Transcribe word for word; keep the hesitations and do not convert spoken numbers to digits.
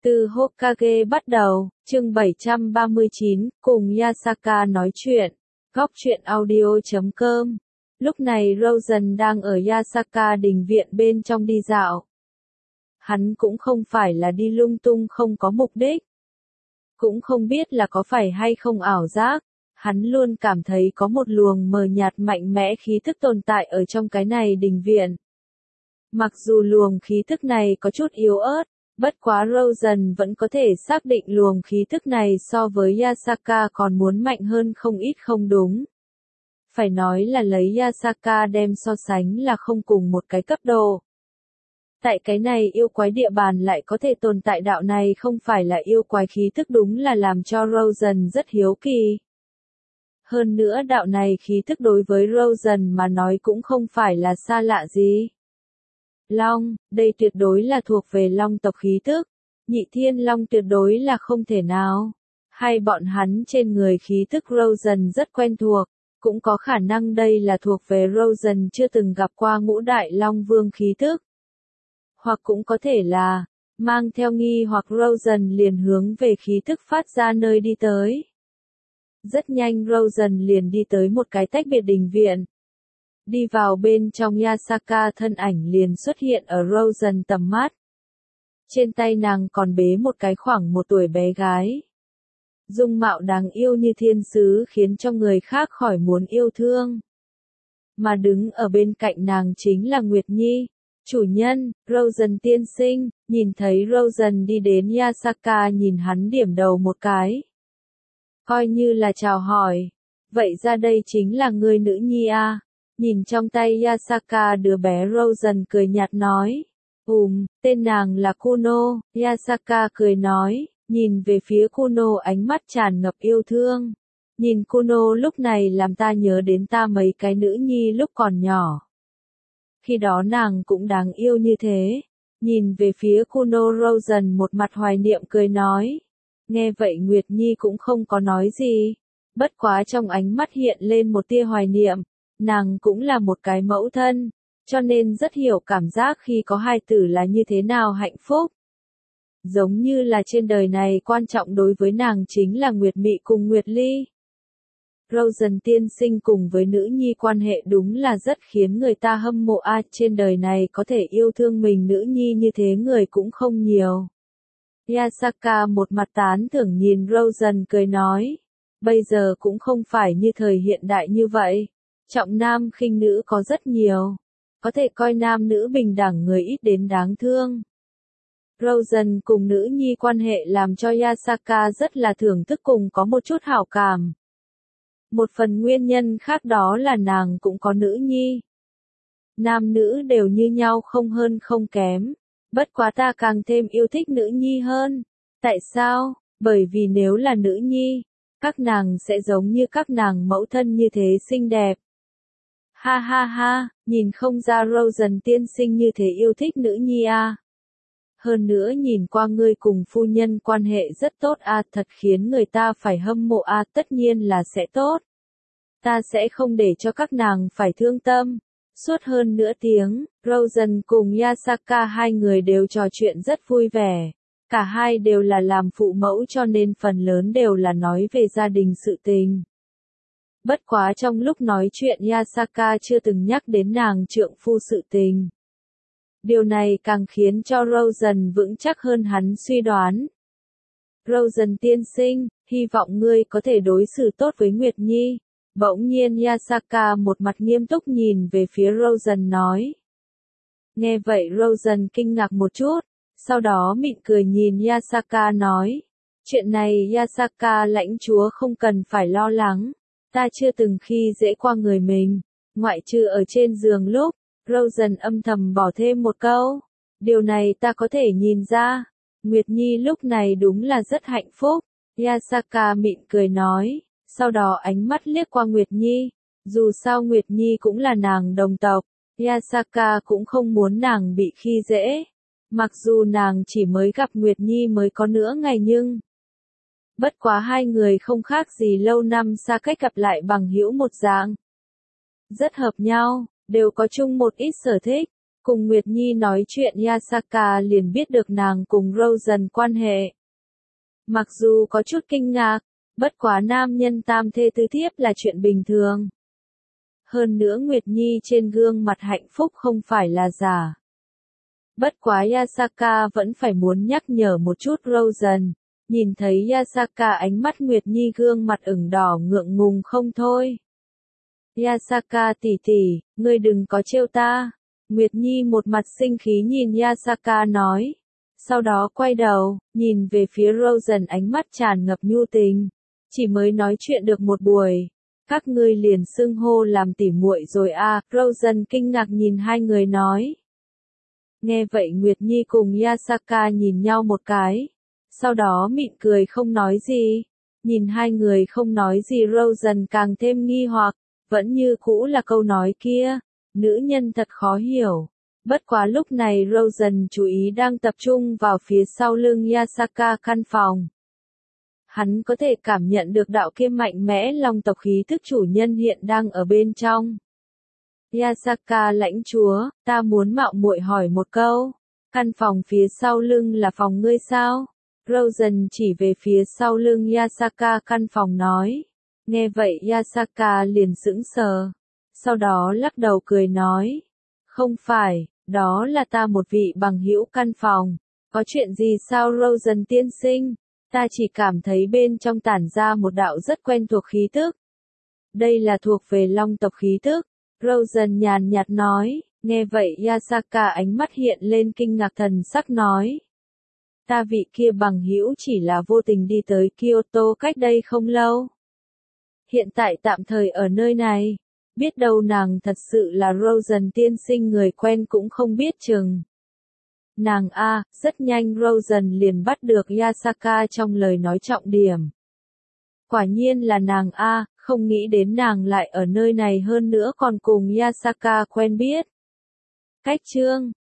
Từ Hokage bắt đầu, chương bảy trăm ba mươi chín, cùng Yasaka nói chuyện. Góc truyện audio chấm com. Lúc này Rosen đang ở Yasaka đình viện bên trong đi dạo. Hắn cũng không phải là đi lung tung không có mục đích. Cũng không biết là có phải hay không ảo giác. Hắn luôn cảm thấy có một luồng mờ nhạt mạnh mẽ khí thức tồn tại ở trong cái này đình viện. Mặc dù luồng khí thức này có chút yếu ớt, bất quá Rosen vẫn có thể xác định luồng khí thức này so với Yasaka còn muốn mạnh hơn không ít không đúng. Phải nói là lấy Yasaka đem so sánh là không cùng một cái cấp độ. Tại cái này yêu quái địa bàn lại có thể tồn tại đạo này không phải là yêu quái khí thức đúng là làm cho Rosen rất hiếu kỳ. Hơn nữa đạo này khí thức đối với Rosen mà nói cũng không phải là xa lạ gì. Long, đây tuyệt đối là thuộc về Long tộc khí thức. Nhị Thiên Long tuyệt đối là không thể nào. Hay bọn hắn trên người khí thức Rosen rất quen thuộc, cũng có khả năng đây là thuộc về Rosen chưa từng gặp qua ngũ đại Long Vương khí thức. Hoặc cũng có thể là, mang theo nghi hoặc Rosen liền hướng về khí thức phát ra nơi đi tới. Rất nhanh Rosen liền đi tới một cái tách biệt đình viện. Đi vào bên trong Yasaka thân ảnh liền xuất hiện ở Rosen tầm mắt. Trên tay nàng còn bế một cái khoảng một tuổi bé gái. Dung mạo đáng yêu như thiên sứ khiến cho người khác khỏi muốn yêu thương. Mà đứng ở bên cạnh nàng chính là Nguyệt Nhi. Chủ nhân, Rosen tiên sinh, nhìn thấy Rosen đi đến Yasaka nhìn hắn điểm đầu một cái. Coi như là chào hỏi. Vậy ra đây chính là người nữ nhi à? Nhìn trong tay Yasaka đứa bé Rosen cười nhạt nói. Ừm, tên nàng là Kuno, Yasaka cười nói, nhìn về phía Kuno ánh mắt tràn ngập yêu thương. Nhìn Kuno lúc này làm ta nhớ đến ta mấy cái nữ nhi lúc còn nhỏ. Khi đó nàng cũng đáng yêu như thế. Nhìn về phía Kuno Rosen một mặt hoài niệm cười nói. Nghe vậy Nguyệt Nhi cũng không có nói gì. Bất quá trong ánh mắt hiện lên một tia hoài niệm. Nàng cũng là một cái mẫu thân, cho nên rất hiểu cảm giác khi có hai tử là như thế nào hạnh phúc. Giống như là trên đời này quan trọng đối với nàng chính là Nguyệt Mị cùng Nguyệt Ly. Rosen tiên sinh cùng với nữ nhi quan hệ đúng là rất khiến người ta hâm mộ a, trên đời này có thể yêu thương mình nữ nhi như thế người cũng không nhiều. Yasaka một mặt tán thưởng nhìn Rosen cười nói, bây giờ cũng không phải như thời hiện đại như vậy. Trọng nam khinh nữ có rất nhiều. Có thể coi nam nữ bình đẳng người ít đến đáng thương. Rosen cùng nữ nhi quan hệ làm cho Yasaka rất là thưởng thức cùng có một chút hảo cảm. Một phần nguyên nhân khác đó là nàng cũng có nữ nhi. Nam nữ đều như nhau không hơn không kém. Bất quá ta càng thêm yêu thích nữ nhi hơn. Tại sao? Bởi vì nếu là nữ nhi, các nàng sẽ giống như các nàng mẫu thân như thế xinh đẹp. Ha ha ha, nhìn không ra Rosen tiên sinh như thế yêu thích nữ nhi à. Hơn nữa nhìn qua ngươi cùng phu nhân quan hệ rất tốt à, thật khiến người ta phải hâm mộ à, tất nhiên là sẽ tốt. Ta sẽ không để cho các nàng phải thương tâm. Suốt hơn nửa tiếng, Rosen cùng Yasaka hai người đều trò chuyện rất vui vẻ. Cả hai đều là làm phụ mẫu cho nên phần lớn đều là nói về gia đình sự tình. Bất quá trong lúc nói chuyện Yasaka chưa từng nhắc đến nàng trượng phu sự tình. Điều này càng khiến cho Rosen vững chắc hơn hắn suy đoán. Rosen tiên sinh, hy vọng ngươi có thể đối xử tốt với Nguyệt Nhi. Bỗng nhiên Yasaka một mặt nghiêm túc nhìn về phía Rosen nói. Nghe vậy Rosen kinh ngạc một chút, sau đó mỉm cười nhìn Yasaka nói. Chuyện này Yasaka lãnh chúa không cần phải lo lắng. Ta chưa từng khi dễ qua người mình, ngoại trừ ở trên giường lúc, Rosen âm thầm bỏ thêm một câu. Điều này ta có thể nhìn ra. Nguyệt Nhi lúc này đúng là rất hạnh phúc. Yasaka mỉm cười nói, sau đó ánh mắt liếc qua Nguyệt Nhi. Dù sao Nguyệt Nhi cũng là nàng đồng tộc, Yasaka cũng không muốn nàng bị khi dễ. Mặc dù nàng chỉ mới gặp Nguyệt Nhi mới có nửa ngày nhưng... Bất quá hai người không khác gì lâu năm xa cách gặp lại bằng hữu một dạng. Rất hợp nhau, đều có chung một ít sở thích. Cùng Nguyệt Nhi nói chuyện Yasaka liền biết được nàng cùng Rosen quan hệ. Mặc dù có chút kinh ngạc, bất quá nam nhân tam thê tứ thiếp là chuyện bình thường. Hơn nữa Nguyệt Nhi trên gương mặt hạnh phúc không phải là giả. Bất quá Yasaka vẫn phải muốn nhắc nhở một chút Rosen. Nhìn thấy Yasaka ánh mắt Nguyệt Nhi gương mặt ửng đỏ ngượng ngùng không thôi. Yasaka tỷ tỷ, ngươi đừng có trêu ta. Nguyệt Nhi một mặt sinh khí nhìn Yasaka nói. Sau đó quay đầu, nhìn về phía Rosen ánh mắt tràn ngập nhu tình. Chỉ mới nói chuyện được một buổi. Các ngươi liền xưng hô làm tỉ muội rồi à, Rosen kinh ngạc nhìn hai người nói. Nghe vậy Nguyệt Nhi cùng Yasaka nhìn nhau một cái. Sau đó mỉm cười không nói gì. Nhìn hai người không nói gì Rosen càng thêm nghi hoặc. Vẫn như cũ là câu nói kia. Nữ nhân thật khó hiểu. Bất quá lúc này Rosen chú ý đang tập trung vào phía sau lưng Yasaka căn phòng. Hắn có thể cảm nhận được đạo kia mạnh mẽ long tộc khí thức chủ nhân hiện đang ở bên trong. Yasaka lãnh chúa, ta muốn mạo muội hỏi một câu. Căn phòng phía sau lưng là phòng ngươi sao? Rosen chỉ về phía sau lưng Yasaka căn phòng nói. Nghe vậy Yasaka liền sững sờ. Sau đó lắc đầu cười nói. Không phải, đó là ta một vị bằng hữu căn phòng. Có chuyện gì sao Rosen tiên sinh? Ta chỉ cảm thấy bên trong tản ra một đạo rất quen thuộc khí tức. Đây là thuộc về long tộc khí tức. Rosen nhàn nhạt nói. Nghe vậy Yasaka ánh mắt hiện lên kinh ngạc thần sắc nói. Ta vị kia bằng hữu chỉ là vô tình đi tới Kyoto cách đây không lâu. Hiện tại tạm thời ở nơi này. Biết đâu nàng thật sự là Rosen tiên sinh người quen cũng không biết chừng. Nàng a, rất nhanh Rosen liền bắt được Yasaka trong lời nói trọng điểm. Quả nhiên là nàng a, không nghĩ đến nàng lại ở nơi này hơn nữa còn cùng Yasaka quen biết. Cách chương